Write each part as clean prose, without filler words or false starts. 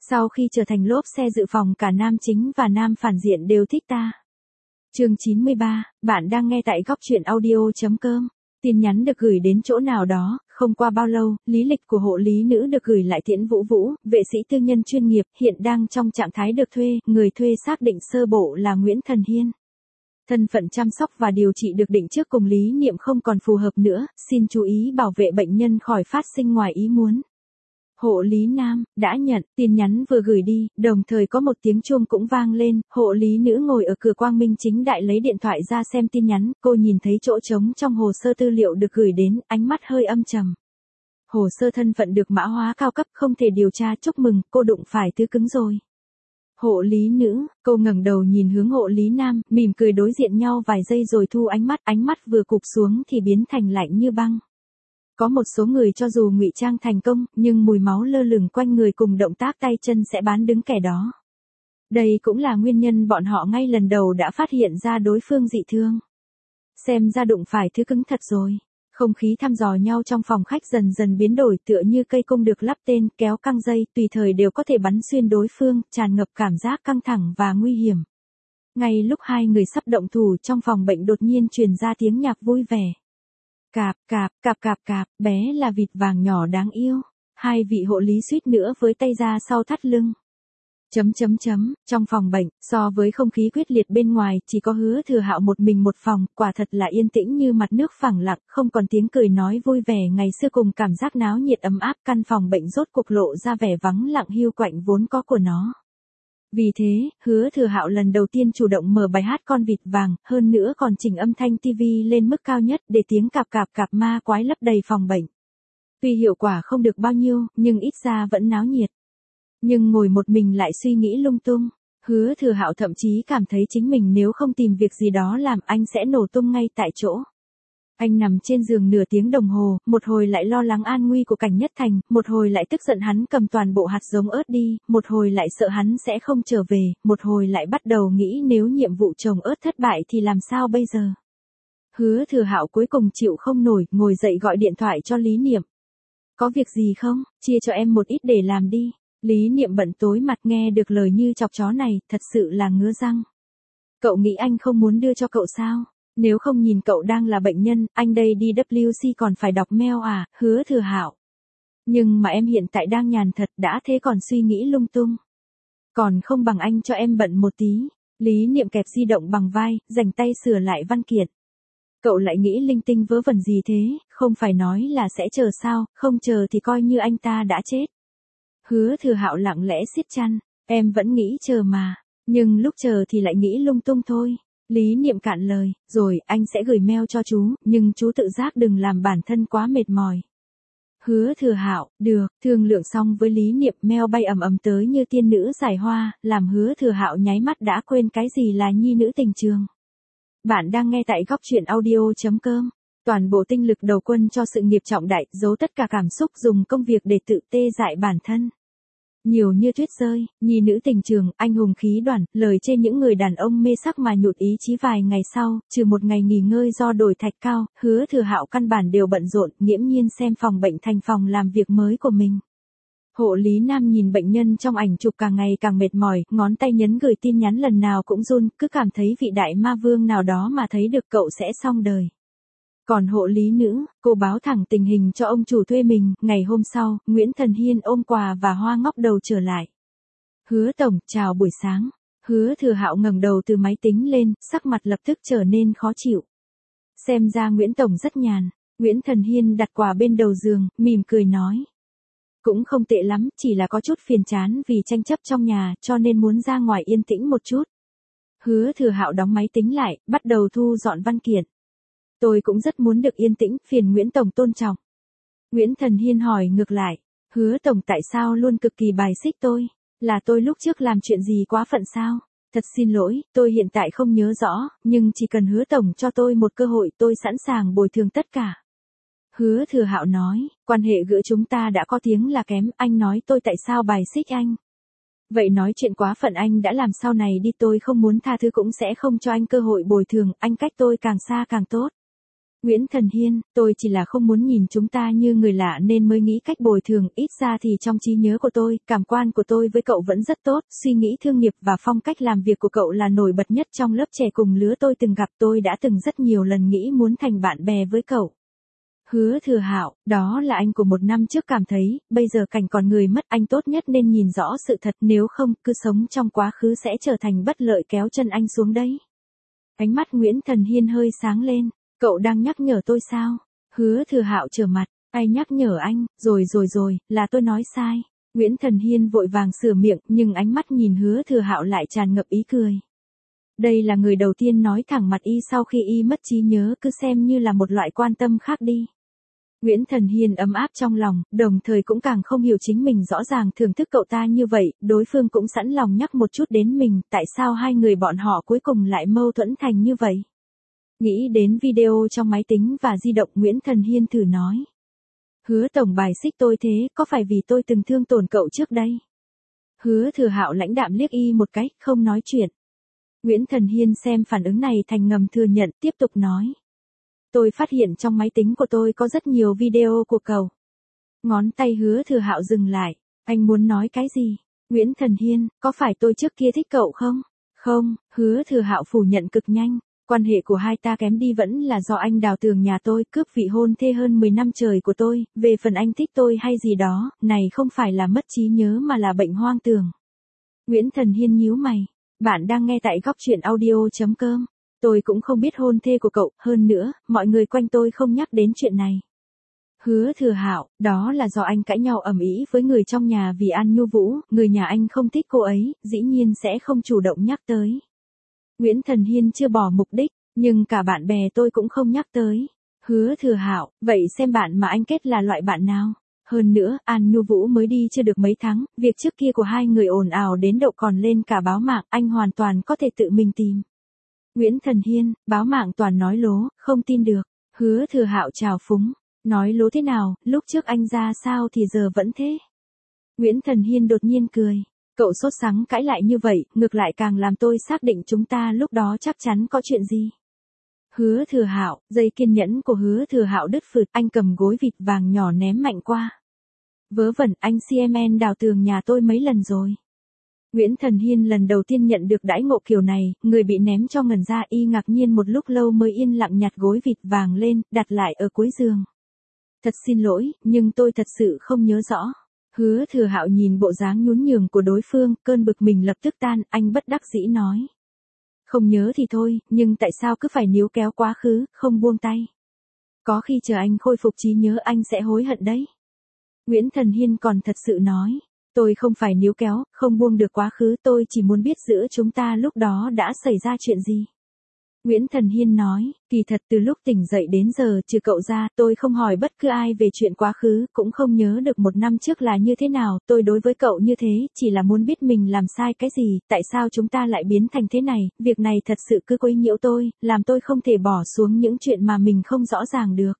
Sau khi trở thành lốp xe dự phòng cả nam chính và nam phản diện đều thích ta. Chương 93, bạn đang nghe tại góc truyện audio.com. Tin nhắn được gửi đến chỗ nào đó, không qua bao lâu, lý lịch của hộ lý nữ được gửi lại Tiễn Vũ Vũ, vệ sĩ tư nhân chuyên nghiệp, hiện đang trong trạng thái được thuê, người thuê xác định sơ bộ là Nguyễn Thần Hiên. Thân phận chăm sóc và điều trị được định trước cùng lý niệm không còn phù hợp nữa, xin chú ý bảo vệ bệnh nhân khỏi phát sinh ngoài ý muốn. Hộ lý nam, đã nhận, tin nhắn vừa gửi đi, đồng thời có một tiếng chuông cũng vang lên, hộ lý nữ ngồi ở cửa quang minh chính đại lấy điện thoại ra xem tin nhắn, cô nhìn thấy chỗ trống trong hồ sơ tư liệu được gửi đến, ánh mắt hơi âm trầm. Hồ sơ thân phận được mã hóa cao cấp không thể điều tra, chúc mừng, cô đụng phải thứ cứng rồi. Hộ lý nữ, cô ngẩng đầu nhìn hướng hộ lý nam, mỉm cười đối diện nhau vài giây rồi thu ánh mắt vừa cụp xuống thì biến thành lạnh như băng. Có một số người cho dù ngụy trang thành công, nhưng mùi máu lơ lửng quanh người cùng động tác tay chân sẽ bán đứng kẻ đó. Đây cũng là nguyên nhân bọn họ ngay lần đầu đã phát hiện ra đối phương dị thương. Xem ra đụng phải thứ cứng thật rồi. Không khí thăm dò nhau trong phòng khách dần dần biến đổi tựa như cây cung được lắp tên, kéo căng dây, tùy thời đều có thể bắn xuyên đối phương, tràn ngập cảm giác căng thẳng và nguy hiểm. Ngay lúc hai người sắp động thủ trong phòng bệnh đột nhiên truyền ra tiếng nhạc vui vẻ. Cạp, cạp, cạp cạp cạp, bé là vịt vàng nhỏ đáng yêu. Hai vị hộ lý suýt nữa với tay ra sau thắt lưng. Trong phòng bệnh, so với không khí quyết liệt bên ngoài, chỉ có Hứa Thừa Hạo một mình một phòng, quả thật là yên tĩnh như mặt nước phẳng lặng, không còn tiếng cười nói vui vẻ ngày xưa cùng cảm giác náo nhiệt ấm áp, căn phòng bệnh rốt cuộc lộ ra vẻ vắng lặng hiu quạnh vốn có của nó. Vì thế, Hứa Thừa Hạo lần đầu tiên chủ động mở bài hát Con vịt vàng, hơn nữa còn chỉnh âm thanh TV lên mức cao nhất để tiếng cạp cạp cạp ma quái lấp đầy phòng bệnh. Tuy hiệu quả không được bao nhiêu, nhưng ít ra vẫn náo nhiệt. Nhưng ngồi một mình lại suy nghĩ lung tung, Hứa Thừa Hạo thậm chí cảm thấy chính mình nếu không tìm việc gì đó làm anh sẽ nổ tung ngay tại chỗ. Anh nằm trên giường nửa tiếng đồng hồ, một hồi lại lo lắng an nguy của Cảnh Nhất Thành, một hồi lại tức giận hắn cầm toàn bộ hạt giống ớt đi, một hồi lại sợ hắn sẽ không trở về, một hồi lại bắt đầu nghĩ nếu nhiệm vụ trồng ớt thất bại thì làm sao bây giờ. Hứa Thừa Hạo cuối cùng chịu không nổi, ngồi dậy gọi điện thoại cho Lý Niệm. Có việc gì không, chia cho em một ít để làm đi. Lý Niệm bận tối mặt nghe được lời như chọc chó này, thật sự là ngứa răng. Cậu nghĩ anh không muốn đưa cho cậu sao? Nếu không nhìn cậu đang là bệnh nhân, anh đây đi WC còn phải đọc mail à, Hứa Thừa Hạo. Nhưng mà em hiện tại đang nhàn thật, đã thế còn suy nghĩ lung tung. Còn không bằng anh cho em bận một tí. Lý Niệm kẹp di động bằng vai, dành tay sửa lại văn kiện. Cậu lại nghĩ linh tinh vớ vẩn gì thế, không phải nói là sẽ chờ sao, không chờ thì coi như anh ta đã chết. Hứa Thừa Hạo lặng lẽ siết chăn, em vẫn nghĩ chờ mà, nhưng lúc chờ thì lại nghĩ lung tung thôi. Lý Niệm cạn lời, rồi anh sẽ gửi mail cho chú, nhưng chú tự giác đừng làm bản thân quá mệt mỏi. Hứa Thừa Hạo, được, thương lượng xong với Lý Niệm, mail bay ầm ầm tới như tiên nữ giải hoa, làm Hứa Thừa Hạo nháy mắt đã quên cái gì là nhi nữ tình trường. Bạn đang nghe tại góc truyện audio.com. Toàn bộ tinh lực đầu quân cho sự nghiệp trọng đại, giấu tất cả cảm xúc dùng công việc để tự tê dại bản thân. Nhiều như tuyết rơi, nhi nữ tình trường, anh hùng khí đoàn, lời trên những người đàn ông mê sắc mà nhụt ý chí vài ngày sau, trừ một ngày nghỉ ngơi do đổi thạch cao, Hứa Thừa Hạo căn bản đều bận rộn, nghiễm nhiên xem phòng bệnh thành phòng làm việc mới của mình. Hộ lý nam nhìn bệnh nhân trong ảnh chụp càng ngày càng mệt mỏi, ngón tay nhấn gửi tin nhắn lần nào cũng run, cứ cảm thấy vị đại ma vương nào đó mà thấy được cậu sẽ xong đời. Còn hộ lý nữ, cô báo thẳng tình hình cho ông chủ thuê mình, ngày hôm sau, Nguyễn Thần Hiên ôm quà và hoa ngóc đầu trở lại. Hứa tổng, chào buổi sáng. Hứa Thừa Hạo ngẩng đầu từ máy tính lên, sắc mặt lập tức trở nên khó chịu. Xem ra Nguyễn tổng rất nhàn. Nguyễn Thần Hiên đặt quà bên đầu giường, mỉm cười nói. Cũng không tệ lắm, chỉ là có chút phiền chán vì tranh chấp trong nhà, cho nên muốn ra ngoài yên tĩnh một chút. Hứa Thừa Hạo đóng máy tính lại, bắt đầu thu dọn văn kiện. Tôi cũng rất muốn được yên tĩnh, phiền Nguyễn tổng tôn trọng. Nguyễn Thần Hiên hỏi ngược lại, Hứa tổng tại sao luôn cực kỳ bài xích tôi? Là tôi lúc trước làm chuyện gì quá phận sao? Thật xin lỗi, tôi hiện tại không nhớ rõ, nhưng chỉ cần Hứa tổng cho tôi một cơ hội tôi sẵn sàng bồi thường tất cả. Hứa Thừa Hạo nói, quan hệ giữa chúng ta đã có tiếng là kém, anh nói tôi tại sao bài xích anh? Vậy nói chuyện quá phận anh đã làm sau này đi, tôi không muốn tha thứ cũng sẽ không cho anh cơ hội bồi thường, anh cách tôi càng xa càng tốt. Nguyễn Thần Hiên, tôi chỉ là không muốn nhìn chúng ta như người lạ nên mới nghĩ cách bồi thường, ít ra thì trong trí nhớ của tôi, cảm quan của tôi với cậu vẫn rất tốt, suy nghĩ thương nghiệp và phong cách làm việc của cậu là nổi bật nhất trong lớp trẻ cùng lứa tôi từng gặp, tôi đã từng rất nhiều lần nghĩ muốn thành bạn bè với cậu. Hứa Thừa Hạo, đó là anh của một năm trước cảm thấy, bây giờ cảnh còn người mất, anh tốt nhất nên nhìn rõ sự thật, nếu không, cứ sống trong quá khứ sẽ trở thành bất lợi kéo chân anh xuống đấy. Ánh mắt Nguyễn Thần Hiên hơi sáng lên, cậu đang nhắc nhở tôi sao? Hứa Thừa Hạo trở mặt, ai nhắc nhở anh, rồi, là tôi nói sai. Nguyễn Thần Hiên vội vàng sửa miệng, nhưng ánh mắt nhìn Hứa Thừa Hạo lại tràn ngập ý cười. Đây là người đầu tiên nói thẳng mặt y sau khi y mất trí nhớ, cứ xem như là một loại quan tâm khác đi. Nguyễn Thần Hiên ấm áp trong lòng, đồng thời cũng càng không hiểu chính mình rõ ràng thưởng thức cậu ta như vậy, đối phương cũng sẵn lòng nhắc một chút đến mình, tại sao hai người bọn họ cuối cùng lại mâu thuẫn thành như vậy. Nghĩ đến video trong máy tính và di động, Nguyễn Thần Hiên thử nói. Hứa tổng bài xích tôi thế, có phải vì tôi từng thương tổn cậu trước đây? Hứa Thừa Hạo lãnh đạm liếc y một cái, không nói chuyện. Nguyễn Thần Hiên xem phản ứng này thành ngầm thừa nhận, tiếp tục nói. Tôi phát hiện trong máy tính của tôi có rất nhiều video của cậu. Ngón tay Hứa Thừa Hạo dừng lại, anh muốn nói cái gì? Nguyễn Thần Hiên, có phải tôi trước kia thích cậu không? Không, Hứa Thừa Hạo phủ nhận cực nhanh. Quan hệ của hai ta kém đi vẫn là do anh đào tường nhà tôi, cướp vị hôn thê hơn 10 năm trời của tôi, về phần anh thích tôi hay gì đó, này không phải là mất trí nhớ mà là bệnh hoang tưởng. Nguyễn Thần Hiên nhíu mày, bạn đang nghe tại góc truyện audio.com, tôi cũng không biết hôn thê của cậu, hơn nữa, mọi người quanh tôi không nhắc đến chuyện này. Hứa Thừa Hạo, đó là do anh cãi nhau ầm ĩ với người trong nhà vì An Nhu Vũ, người nhà anh không thích cô ấy, dĩ nhiên sẽ không chủ động nhắc tới. Nguyễn Thần Hiên chưa bỏ mục đích, nhưng cả bạn bè tôi cũng không nhắc tới. Hứa Thừa Hạo, vậy xem bạn mà anh kết là loại bạn nào? Hơn nữa, An Nhu Vũ mới đi chưa được mấy tháng, việc trước kia của hai người ồn ào đến độ còn lên cả báo mạng, anh hoàn toàn có thể tự mình tìm. Nguyễn Thần Hiên, báo mạng toàn nói lố, không tin được. Hứa Thừa Hạo trào phúng, nói lố thế nào, lúc trước anh ra sao thì giờ vẫn thế. Nguyễn Thần Hiên đột nhiên cười. Cậu sốt sắng cãi lại như vậy, ngược lại càng làm tôi xác định chúng ta lúc đó chắc chắn có chuyện gì. Hứa Thừa Hạo, dây kiên nhẫn của Hứa Thừa Hạo đứt phượt, anh cầm gối vịt vàng nhỏ ném mạnh qua. Vớ vẩn, anh CMN đào tường nhà tôi mấy lần rồi. Nguyễn Thần Hiên lần đầu tiên nhận được đãi ngộ kiểu này, người bị ném cho ngẩn ra, y ngạc nhiên một lúc lâu mới yên lặng nhặt gối vịt vàng lên, đặt lại ở cuối giường. Thật xin lỗi, nhưng tôi thật sự không nhớ rõ. Hứa Thừa Hạo nhìn bộ dáng nhún nhường của đối phương, cơn bực mình lập tức tan, anh bất đắc dĩ nói. Không nhớ thì thôi, nhưng tại sao cứ phải níu kéo quá khứ, không buông tay. Có khi chờ anh khôi phục trí nhớ anh sẽ hối hận đấy. Nguyễn Thần Hiên còn thật sự nói. Tôi không phải níu kéo, không buông được quá khứ, tôi chỉ muốn biết giữa chúng ta lúc đó đã xảy ra chuyện gì. Nguyễn Thần Hiên nói, kỳ thật từ lúc tỉnh dậy đến giờ, trừ cậu ra, tôi không hỏi bất cứ ai về chuyện quá khứ, cũng không nhớ được một năm trước là như thế nào, tôi đối với cậu như thế, chỉ là muốn biết mình làm sai cái gì, tại sao chúng ta lại biến thành thế này, việc này thật sự cứ quấy nhiễu tôi, làm tôi không thể bỏ xuống những chuyện mà mình không rõ ràng được.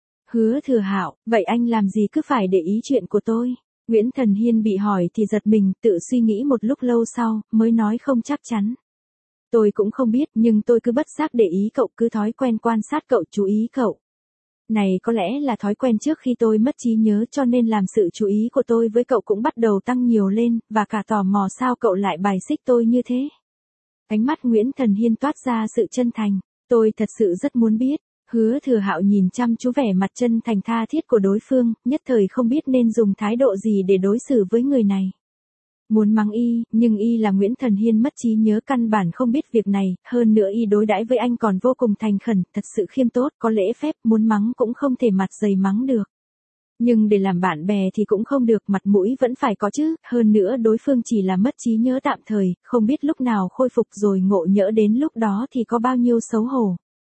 Hứa Thừa Hạo, vậy anh làm gì cứ phải để ý chuyện của tôi? Nguyễn Thần Hiên bị hỏi thì giật mình, tự suy nghĩ một lúc lâu sau, mới nói không chắc chắn. Tôi cũng không biết, nhưng tôi cứ bất giác để ý cậu, cứ thói quen quan sát cậu, chú ý cậu. Này có lẽ là thói quen trước khi tôi mất trí nhớ cho nên làm sự chú ý của tôi với cậu cũng bắt đầu tăng nhiều lên, và cả tò mò sao cậu lại bài xích tôi như thế. Ánh mắt Nguyễn Thần Hiên toát ra sự chân thành, tôi thật sự rất muốn biết. Hứa Thừa Hạo nhìn chăm chú vẻ mặt chân thành tha thiết của đối phương, nhất thời không biết nên dùng thái độ gì để đối xử với người này. Muốn mắng y, nhưng y là Nguyễn Thần Hiên mất trí nhớ căn bản không biết việc này, hơn nữa y đối đãi với anh còn vô cùng thành khẩn, thật sự khiêm tốt, có lễ phép, muốn mắng cũng không thể mặt dày mắng được. Nhưng để làm bạn bè thì cũng không được, mặt mũi vẫn phải có chứ, hơn nữa đối phương chỉ là mất trí nhớ tạm thời, không biết lúc nào khôi phục rồi ngộ nhỡ đến lúc đó thì có bao nhiêu xấu hổ.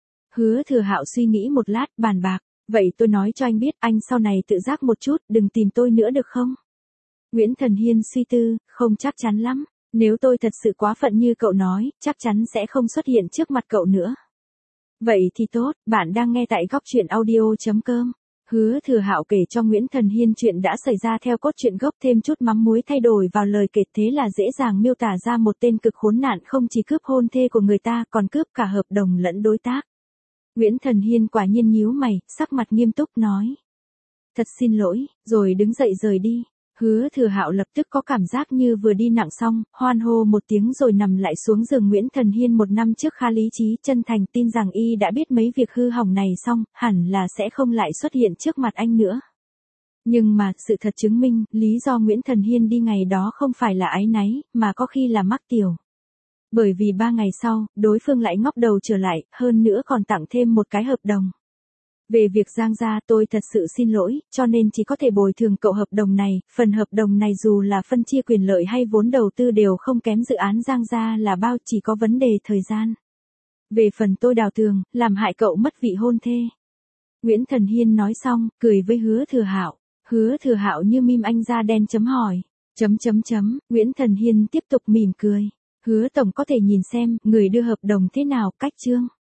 Hứa Thừa Hạo suy nghĩ một lát, bàn bạc, vậy tôi nói cho anh biết, anh sau này tự giác một chút, đừng tìm tôi nữa được không? Nguyễn Thần Hiên suy tư, không chắc chắn lắm, nếu tôi thật sự quá phận như cậu nói, chắc chắn sẽ không xuất hiện trước mặt cậu nữa. Vậy thì tốt, bạn đang nghe tại góc truyện audio.com. Hứa Thừa Hạo kể cho Nguyễn Thần Hiên chuyện đã xảy ra theo cốt truyện gốc, thêm chút mắm muối thay đổi vào lời kể, thế là dễ dàng miêu tả ra một tên cực khốn nạn không chỉ cướp hôn thê của người ta còn cướp cả hợp đồng lẫn đối tác. Nguyễn Thần Hiên quả nhiên nhíu mày, sắc mặt nghiêm túc nói. Thật xin lỗi, rồi đứng dậy rời đi. Hứa Thừa Hạo lập tức có cảm giác như vừa đi nặng xong, hoan hô một tiếng rồi nằm lại xuống giường. Nguyễn Thần Hiên một năm trước khá lý trí, chân thành tin rằng y đã biết mấy việc hư hỏng này xong, hẳn là sẽ không lại xuất hiện trước mặt anh nữa. Nhưng mà, sự thật chứng minh, lý do Nguyễn Thần Hiên đi ngày đó không phải là áy náy, mà có khi là mắc tiểu. Bởi vì 3 ngày sau, đối phương lại ngóc đầu trở lại, hơn nữa còn tặng thêm một cái hợp đồng. Về việc Giang gia tôi thật sự xin lỗi, cho nên chỉ có thể bồi thường cậu hợp đồng này, phần hợp đồng này dù là phân chia quyền lợi hay vốn đầu tư đều không kém dự án Giang gia là bao, chỉ có vấn đề thời gian. Về phần tôi đào tường, làm hại cậu mất vị hôn thê. Nguyễn Thần Hiên nói xong, cười với Hứa Thừa Hạo. Hứa Thừa Hạo như mim anh da đen chấm hỏi. Nguyễn Thần Hiên tiếp tục mỉm cười. Hứa tổng có thể nhìn xem, người đưa hợp đồng thế nào, cách chương.